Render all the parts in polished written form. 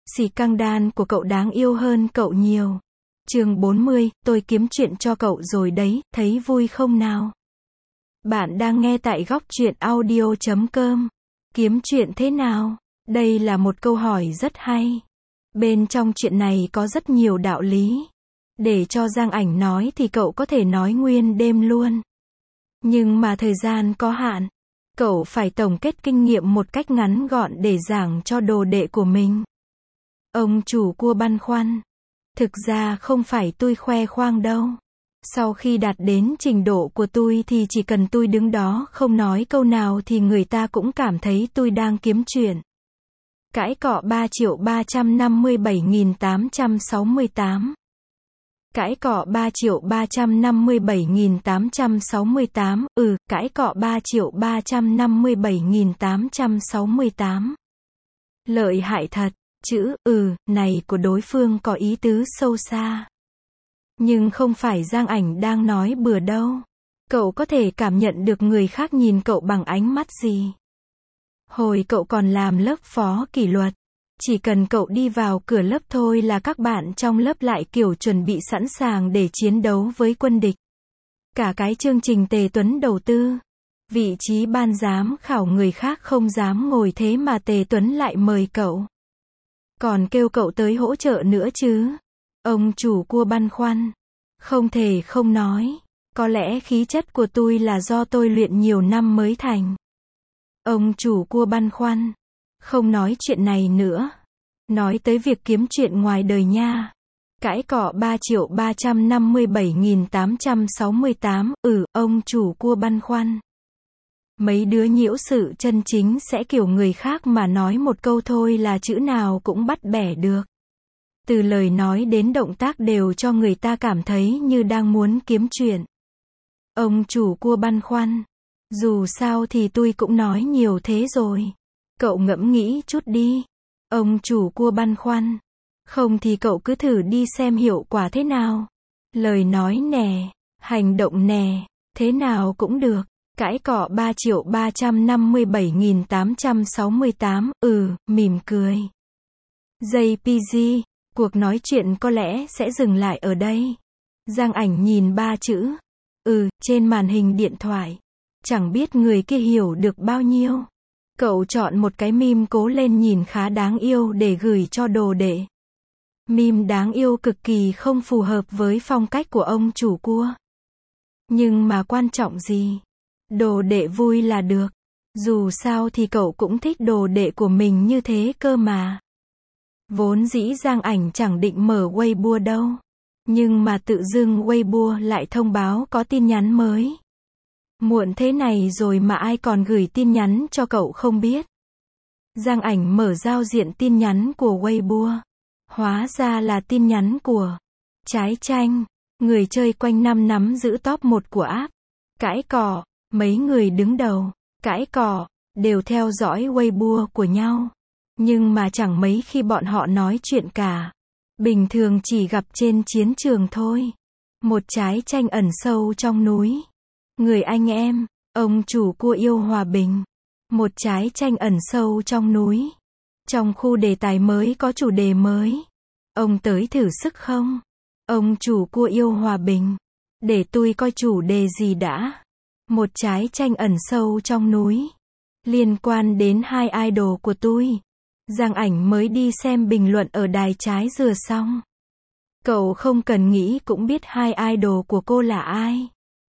Xì căng đan của cậu đáng yêu hơn cậu nhiều. Chương 40, tôi kiếm chuyện cho cậu rồi đấy, thấy vui không nào? Bạn đang nghe tại góc truyện audio.com. Kiếm chuyện thế nào? Đây là một câu hỏi rất hay. Bên trong chuyện này có rất nhiều đạo lý. Để cho Giang Ảnh nói thì cậu có thể nói nguyên đêm luôn. Nhưng mà thời gian có hạn. Cậu phải tổng kết kinh nghiệm một cách ngắn gọn để giảng cho đồ đệ của mình. Ông chủ cua băn khoăn. Thực ra không phải tôi khoe khoang đâu. Sau khi đạt đến trình độ của tôi thì chỉ cần tôi đứng đó không nói câu nào thì người ta cũng cảm thấy tôi đang kiếm chuyện. Cãi cọ 3.357.868. Cãi cọ 3.357.868, cãi cọ 3.357.868. Lợi hại thật, chữ này của đối phương có ý tứ sâu xa. Nhưng không phải Giang Ảnh đang nói bừa đâu. Cậu có thể cảm nhận được người khác nhìn cậu bằng ánh mắt gì. Hồi cậu còn làm lớp phó kỷ luật, chỉ cần cậu đi vào cửa lớp thôi là các bạn trong lớp lại kiểu chuẩn bị sẵn sàng để chiến đấu với quân địch. Cả cái chương trình Tề Tuấn đầu tư, vị trí ban giám khảo người khác không dám ngồi thế mà Tề Tuấn lại mời cậu. Còn kêu cậu tới hỗ trợ nữa chứ. Ông chủ cua băn khoăn. Không thể không nói. Có lẽ khí chất của tôi là do tôi luyện nhiều năm mới thành. Ông chủ cua băn khoăn. Không nói chuyện này nữa. Nói tới việc kiếm chuyện ngoài đời nha. Cãi cọ 3.357.868, ông chủ cua băn khoăn. Mấy đứa nhiễu sự chân chính sẽ kiểu người khác mà nói một câu thôi là chữ nào cũng bắt bẻ được. Từ lời nói đến động tác đều cho người ta cảm thấy như đang muốn kiếm chuyện. Ông chủ cua băn khoăn. Dù sao thì tôi cũng nói nhiều thế rồi. Cậu ngẫm nghĩ chút đi. Ông chủ cua băn khoăn. Không thì cậu cứ thử đi xem hiệu quả thế nào. Lời nói nè, hành động nè, thế nào cũng được. Cãi cọ 3.357.868, mỉm cười. JPG, cuộc nói chuyện có lẽ sẽ dừng lại ở đây. Giang Ảnh nhìn ba chữ trên màn hình điện thoại. Chẳng biết người kia hiểu được bao nhiêu. Cậu chọn một cái meme cố lên nhìn khá đáng yêu để gửi cho đồ đệ. Meme đáng yêu cực kỳ không phù hợp với phong cách của ông chủ cua. Nhưng mà quan trọng gì? Đồ đệ vui là được. Dù sao thì cậu cũng thích đồ đệ của mình như thế cơ mà. Vốn dĩ Giang Ảnh chẳng định mở Weibo đâu. Nhưng mà tự dưng Weibo lại thông báo có tin nhắn mới. Muộn thế này rồi mà ai còn gửi tin nhắn cho cậu không biết. Giang Ảnh mở giao diện tin nhắn của Weibo. Hóa ra là tin nhắn của Trái Chanh, người chơi quanh năm nắm giữ top 1 của app. Cãi cọ, mấy người đứng đầu, cãi cọ, đều theo dõi Weibo của nhau. Nhưng mà chẳng mấy khi bọn họ nói chuyện cả. Bình thường chỉ gặp trên chiến trường thôi. Một trái chanh ẩn sâu trong núi. Người anh em, ông chủ cua yêu hòa bình. Một trái chanh ẩn sâu trong núi. Trong khu đề tài mới có chủ đề mới. Ông tới thử sức không? Ông chủ cua yêu hòa bình. Để tôi coi chủ đề gì đã. Một trái chanh ẩn sâu trong núi. Liên quan đến hai idol của tôi. Giang Ảnh mới đi xem bình luận ở đài Trái Dừa xong. Cậu không cần nghĩ cũng biết hai idol của cô là ai.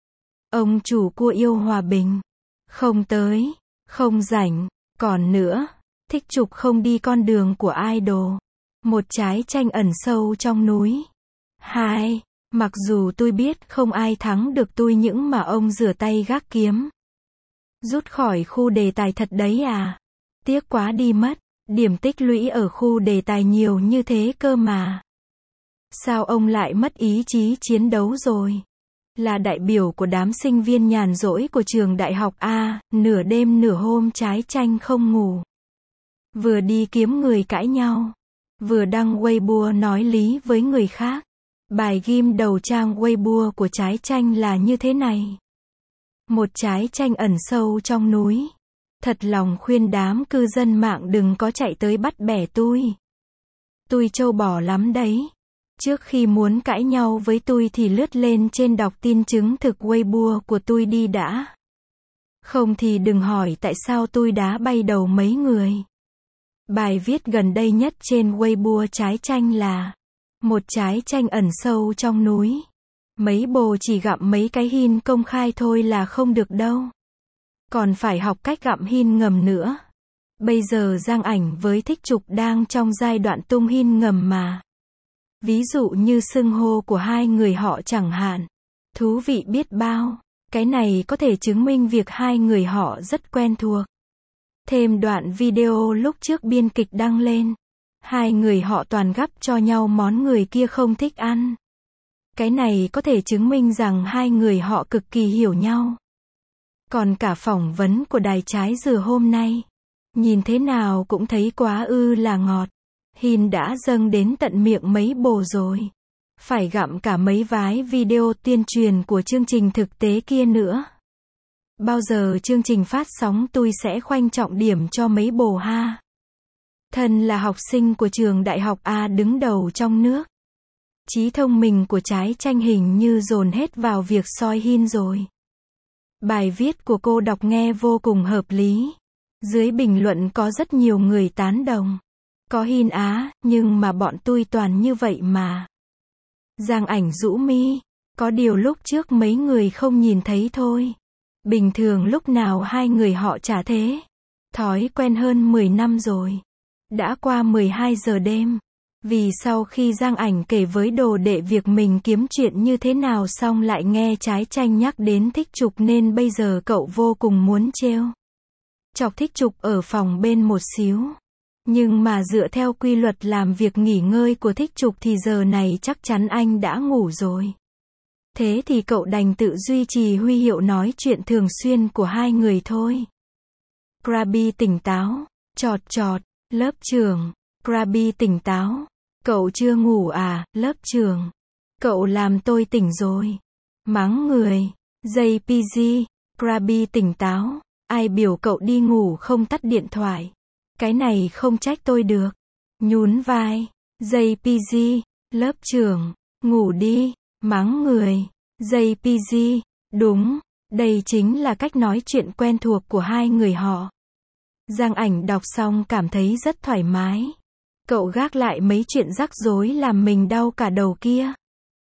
Ông chủ cua yêu hòa bình. Không tới, không rảnh, còn nữa, thích chụp không đi con đường của idol. Một trái chanh ẩn sâu trong núi. Hai, mặc dù tôi biết không ai thắng được tôi những mà ông rửa tay gác kiếm. Rút khỏi khu đề tài thật đấy à? Tiếc quá đi mất. Điểm tích lũy ở khu đề tài nhiều như thế cơ mà. Sao ông lại mất ý chí chiến đấu rồi? Là đại biểu của đám sinh viên nhàn rỗi của trường đại học A, nửa đêm nửa hôm trái chanh không ngủ. Vừa đi kiếm người cãi nhau. Vừa đăng Weibo nói lý với người khác. Bài ghim đầu trang Weibo của trái chanh là như thế này. Một trái chanh ẩn sâu trong núi. Thật lòng khuyên đám cư dân mạng đừng có chạy tới bắt bẻ tôi. Tui trâu bò lắm đấy. Trước khi muốn cãi nhau với tui thì lướt lên trên đọc tin chứng thực Weibo của tui đi đã. Không thì đừng hỏi tại sao tui đá bay đầu mấy người. Bài viết gần đây nhất trên Weibo trái chanh là một trái chanh ẩn sâu trong núi. Mấy bồ chỉ gặm mấy cái hin công khai thôi là không được đâu. Còn phải học cách gặm hin ngầm nữa. Bây giờ Giang Ảnh với Thích Trục đang trong giai đoạn tung hin ngầm mà. Ví dụ như xưng hô của hai người họ chẳng hạn. Thú vị biết bao. Cái này có thể chứng minh việc hai người họ rất quen thuộc. Thêm đoạn video lúc trước biên kịch đăng lên. Hai người họ toàn gắp cho nhau món người kia không thích ăn. Cái này có thể chứng minh rằng hai người họ cực kỳ hiểu nhau. Còn cả phỏng vấn của đài Trái Dừa hôm nay. Nhìn thế nào cũng thấy quá ư là ngọt. Hin đã dâng đến tận miệng mấy bồ rồi. Phải gặm cả mấy vái video tuyên truyền của chương trình thực tế kia nữa. Bao giờ chương trình phát sóng tôi sẽ khoanh trọng điểm cho mấy bồ ha. Thân là học sinh của trường đại học A đứng đầu trong nước. Trí thông minh của trái chanh hình như dồn hết vào việc soi hin rồi. Bài viết của cô đọc nghe vô cùng hợp lý. Dưới bình luận có rất nhiều người tán đồng. Có hin á, nhưng mà bọn tôi toàn như vậy mà. Giang Ảnh rũ mi. Có điều lúc trước mấy người không nhìn thấy thôi. Bình thường lúc nào hai người họ chả thế. Thói quen hơn 10 năm rồi. Đã qua 12 giờ đêm. Vì sau khi Giang Ảnh kể với đồ đệ việc mình kiếm chuyện như thế nào xong lại nghe trái chanh nhắc đến Thích Trục nên bây giờ cậu vô cùng muốn trêu chọc Thích Trục ở phòng bên một xíu. Nhưng mà dựa theo quy luật làm việc nghỉ ngơi của Thích Trục thì giờ này chắc chắn anh đã ngủ rồi. Thế thì cậu đành tự duy trì huy hiệu nói chuyện thường xuyên của hai người thôi. Krabi tỉnh táo. Chọt chọt. Lớp trưởng. Krabi tỉnh táo. Cậu chưa ngủ à, lớp trưởng? Cậu làm tôi tỉnh rồi. Mắng người. JPG. Krabi tỉnh táo. Ai biểu cậu đi ngủ không tắt điện thoại? Cái này không trách tôi được. Nhún vai. JPG. Lớp trưởng. Ngủ đi. Mắng người. JPG. Đúng. Đây chính là cách nói chuyện quen thuộc của hai người họ. Giang Ảnh đọc xong cảm thấy rất thoải mái. Cậu gác lại mấy chuyện rắc rối làm mình đau cả đầu kia.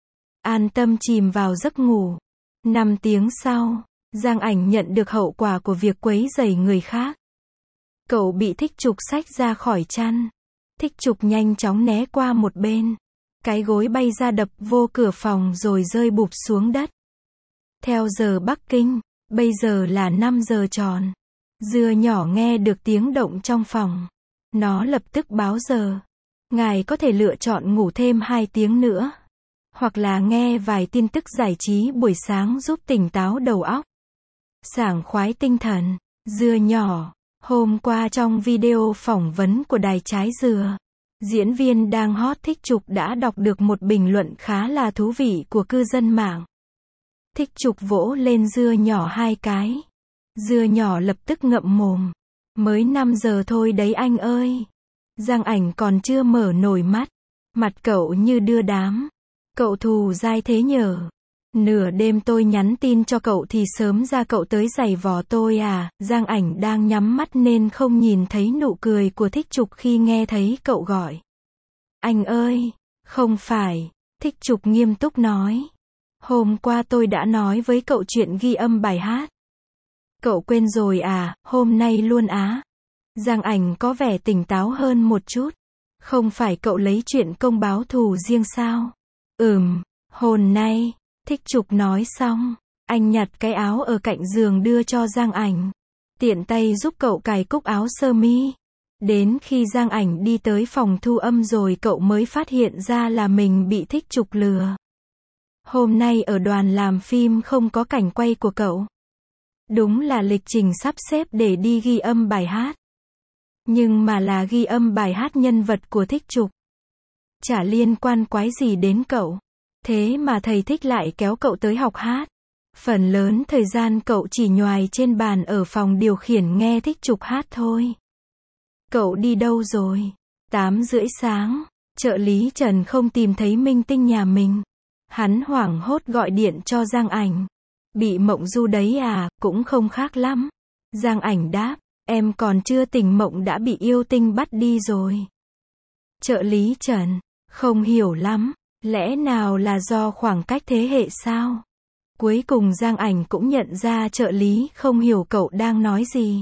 An tâm chìm vào giấc ngủ. 5 tiếng sau, Giang Ảnh nhận được hậu quả của việc quấy rầy người khác. Cậu bị Thích Trục xách ra khỏi chăn. Thích Trục nhanh chóng né qua một bên. Cái gối bay ra đập vô cửa phòng rồi rơi bụp xuống đất. Theo giờ Bắc Kinh, bây giờ là 5 giờ tròn. Dưa nhỏ nghe được tiếng động trong phòng. Nó lập tức báo giờ. Ngài có thể lựa chọn ngủ thêm 2 tiếng nữa. Hoặc là nghe vài tin tức giải trí buổi sáng giúp tỉnh táo đầu óc. Sảng khoái tinh thần. Dưa nhỏ. Hôm qua trong video phỏng vấn của đài Trái Dừa, diễn viên đang hot Thích Trục đã đọc được một bình luận khá là thú vị của cư dân mạng. Thích Trục vỗ lên dưa nhỏ 2 cái. Dưa nhỏ lập tức ngậm mồm. Mới 5 giờ thôi đấy anh ơi. Giang Ảnh còn chưa mở nổi mắt. Mặt cậu như đưa đám. Cậu thù dai thế nhở? Nửa đêm tôi nhắn tin cho cậu thì sớm ra cậu tới giày vò tôi à? Giang Ảnh đang nhắm mắt nên không nhìn thấy nụ cười của Thích Trục khi nghe thấy cậu gọi. Anh ơi, không phải. Thích Trục nghiêm túc nói. Hôm qua tôi đã nói với cậu chuyện ghi âm bài hát. Cậu quên rồi à, hôm nay luôn á. Giang Ảnh có vẻ tỉnh táo hơn một chút. Không phải cậu lấy chuyện công báo thù riêng sao? Hôm nay. Thích Trục nói xong, anh nhặt cái áo ở cạnh giường đưa cho Giang Ảnh. Tiện tay giúp cậu cài cúc áo sơ mi. Đến khi Giang Ảnh đi tới phòng thu âm rồi cậu mới phát hiện ra là mình bị Thích Trục lừa. Hôm nay ở đoàn làm phim không có cảnh quay của cậu. Đúng là lịch trình sắp xếp để đi ghi âm bài hát. Nhưng mà là ghi âm bài hát nhân vật của Thích Trục. Chả liên quan quái gì đến cậu. Thế mà thầy Thích lại kéo cậu tới học hát. Phần lớn thời gian cậu chỉ nhoài trên bàn ở phòng điều khiển nghe Thích Trục hát thôi. Cậu đi đâu rồi? 8 rưỡi sáng. Trợ lý Trần không tìm thấy minh tinh nhà mình. Hắn hoảng hốt gọi điện cho Giang Ảnh. Bị mộng du đấy à, cũng không khác lắm. Giang Ảnh đáp, em còn chưa tỉnh mộng đã bị yêu tinh bắt đi rồi. Trợ lý Trần, không hiểu lắm, lẽ nào là do khoảng cách thế hệ sao? Cuối cùng Giang Ảnh cũng nhận ra trợ lý không hiểu cậu đang nói gì.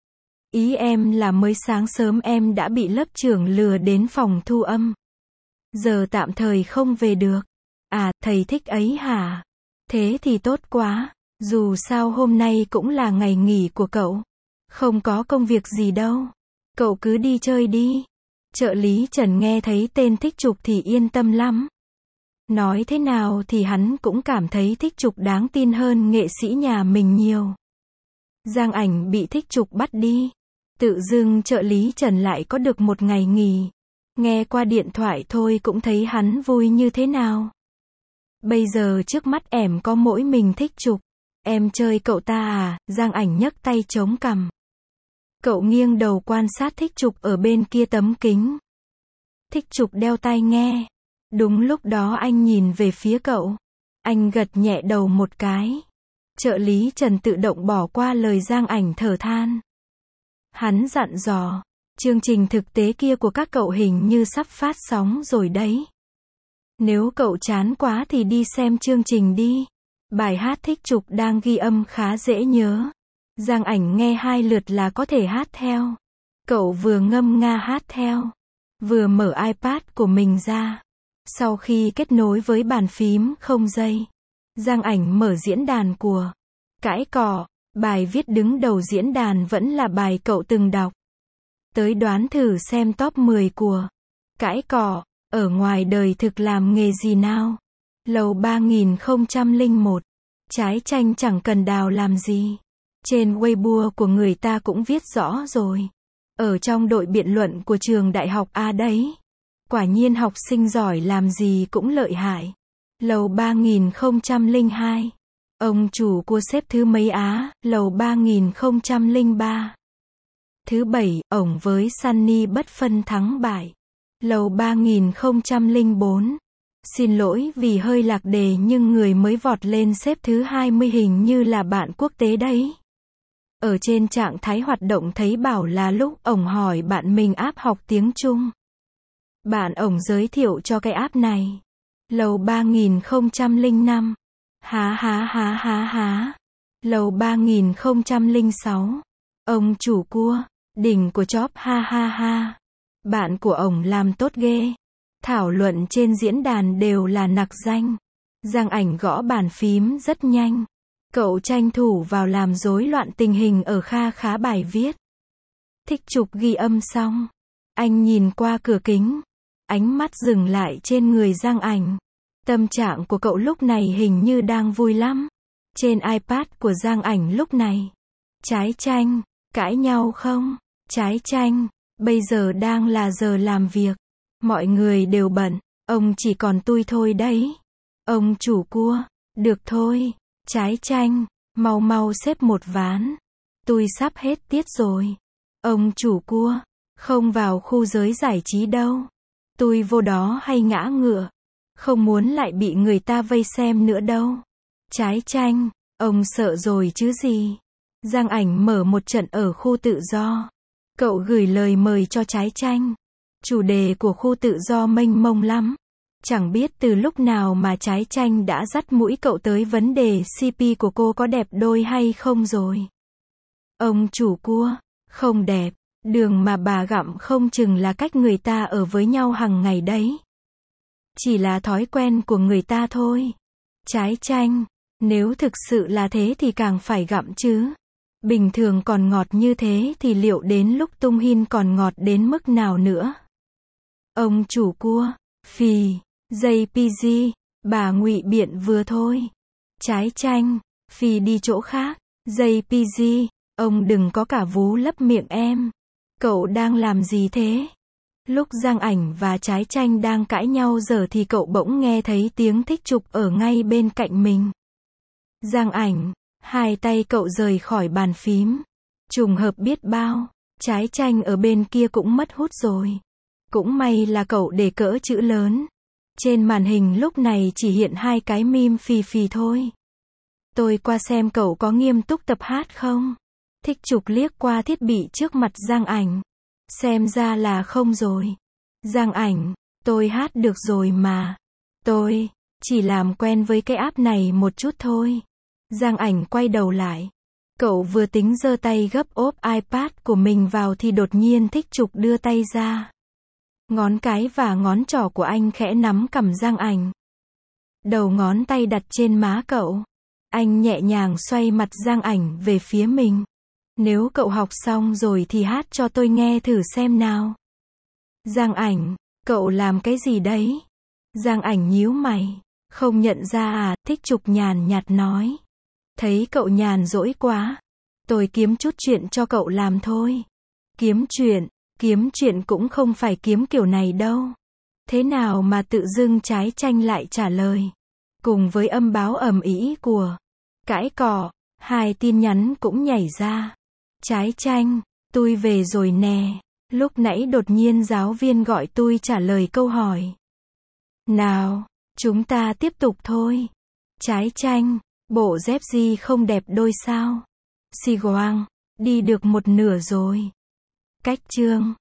Ý em là mới sáng sớm em đã bị lớp trưởng lừa đến phòng thu âm. Giờ tạm thời không về được. À, thầy thích ấy hả? Thế thì tốt quá, dù sao hôm nay cũng là ngày nghỉ của cậu. Không có công việc gì đâu. Cậu cứ đi chơi đi. Trợ lý Trần nghe thấy tên Thích Trục thì yên tâm lắm. Nói thế nào thì hắn cũng cảm thấy Thích Trục đáng tin hơn nghệ sĩ nhà mình nhiều. Giang Ảnh bị Thích Trục bắt đi. Tự dưng trợ lý Trần lại có được một ngày nghỉ. Nghe qua điện thoại thôi cũng thấy hắn vui như thế nào. Bây giờ trước mắt em có mỗi mình Thích Trục. Em chơi cậu ta à? Giang Ảnh nhấc tay chống cằm. Cậu nghiêng đầu quan sát Thích Trục ở bên kia tấm kính. Thích Trục đeo tai nghe. Đúng lúc đó anh nhìn về phía cậu. Anh gật nhẹ đầu một cái. Trợ lý Trần tự động bỏ qua lời Giang Ảnh thở than. Hắn dặn dò, chương trình thực tế kia của các cậu hình như sắp phát sóng rồi đấy. Nếu cậu chán quá thì đi xem chương trình đi. Bài hát Thích Trục đang ghi âm khá dễ nhớ. Giang Ảnh nghe 2 lượt là có thể hát theo. Cậu vừa ngâm nga hát theo, vừa mở iPad của mình ra. Sau khi kết nối với bàn phím không dây, Giang Ảnh mở diễn đàn của Cãi Cọ. Bài viết đứng đầu diễn đàn vẫn là bài cậu từng đọc. Tới đoán thử xem top 10 của Cãi Cọ, ở ngoài đời thực làm nghề gì nào? Lầu 3001. Trái chanh chẳng cần đào làm gì. Trên Weibo của người ta cũng viết rõ rồi. Ở trong đội biện luận của trường đại học A đấy. Quả nhiên học sinh giỏi làm gì cũng lợi hại. Lầu 3002. Ông chủ của xếp thứ mấy á? Lầu 3003. Thứ 7, ổng với Sunny bất phân thắng bại. Lầu 3004. Xin lỗi vì hơi lạc đề nhưng người mới vọt lên xếp thứ 20 hình như là bạn quốc tế đấy. Ở trên trạng thái hoạt động thấy bảo là lúc ổng hỏi bạn mình app học tiếng Trung. Bạn ổng giới thiệu cho cái app này. Lầu 3005. Há há há há há. Lầu 3006. Ông chủ cua, đỉnh của chóp ha ha ha. Bạn của ổng làm tốt ghê. Thảo luận trên diễn đàn đều là nặc danh. Giang Ảnh gõ bàn phím rất nhanh. Cậu tranh thủ vào làm rối loạn tình hình ở kha khá bài viết. Thích Trục ghi âm xong. Anh nhìn qua cửa kính. Ánh mắt dừng lại trên người Giang Ảnh. Tâm trạng của cậu lúc này hình như đang vui lắm. Trên iPad của Giang Ảnh lúc này. Trái chanh, cãi nhau không? Trái chanh, bây giờ đang là giờ làm việc. Mọi người đều bận, ông chỉ còn tui thôi đấy. Ông chủ cua, được thôi. Trái chanh, mau mau xếp một ván. Tui sắp hết tiết rồi. Ông chủ cua, không vào khu giới giải trí đâu. Tui vô đó hay ngã ngựa. Không muốn lại bị người ta vây xem nữa đâu. Trái chanh, ông sợ rồi chứ gì. Giang Ảnh mở một trận ở khu tự do. Cậu gửi lời mời cho Trái chanh. Chủ đề của khu tự do mênh mông lắm. Chẳng biết từ lúc nào mà Trái chanh đã dắt mũi cậu tới vấn đề CP của cô có đẹp đôi hay không rồi. Ông chủ cua, không đẹp. Đường mà bà gặm không chừng là cách người ta ở với nhau hằng ngày đấy. Chỉ là thói quen của người ta thôi. Trái chanh, nếu thực sự là thế thì càng phải gặm chứ. Bình thường còn ngọt như thế thì liệu đến lúc tung hin còn ngọt đến mức nào nữa? Ông chủ cua, phì, JPG, bà ngụy biện vừa thôi. Trái chanh, phì đi chỗ khác. JPG, ông đừng có cả vú lấp miệng em. Cậu đang làm gì thế? Lúc Giang Ảnh và Trái chanh đang cãi nhau giờ thì cậu bỗng nghe thấy tiếng Thích Trục ở ngay bên cạnh mình. Giang Ảnh, hai tay cậu rời khỏi bàn phím. Trùng hợp biết bao, Trái chanh ở bên kia cũng mất hút rồi. Cũng may là cậu để cỡ chữ lớn. Trên màn hình lúc này chỉ hiện 2 cái meme phì phì thôi. Tôi qua xem cậu có nghiêm túc tập hát không? Thích Trục liếc qua thiết bị trước mặt Giang Ảnh. Xem ra là không rồi. Giang Ảnh, tôi hát được rồi mà. Tôi chỉ làm quen với cái app này một chút thôi. Giang Ảnh quay đầu lại. Cậu vừa tính giơ tay gấp ốp iPad của mình vào thì đột nhiên Thích Trục đưa tay ra. Ngón cái và ngón trỏ của anh khẽ nắm cằm Giang Ảnh. Đầu ngón tay đặt trên má cậu. Anh nhẹ nhàng xoay mặt Giang Ảnh về phía mình. Nếu cậu học xong rồi thì hát cho tôi nghe thử xem nào. Giang Ảnh, cậu làm cái gì đấy? Giang Ảnh nhíu mày. Không nhận ra à? Thích Trục nhàn nhạt nói. Thấy cậu nhàn rỗi quá. Tôi kiếm chút chuyện cho cậu làm thôi. Kiếm chuyện cũng không phải kiếm kiểu này đâu. Thế nào mà tự dưng Trái Chanh lại trả lời. Cùng với âm báo ầm ĩ của cãi cọ, 2 tin nhắn cũng nhảy ra. Trái Chanh, tôi về rồi nè. Lúc nãy đột nhiên giáo viên gọi tôi trả lời câu hỏi. Nào, chúng ta tiếp tục thôi. Trái Chanh, bộ dép gì không đẹp đôi sao? Si Goang, đi được một nửa rồi. Cách chương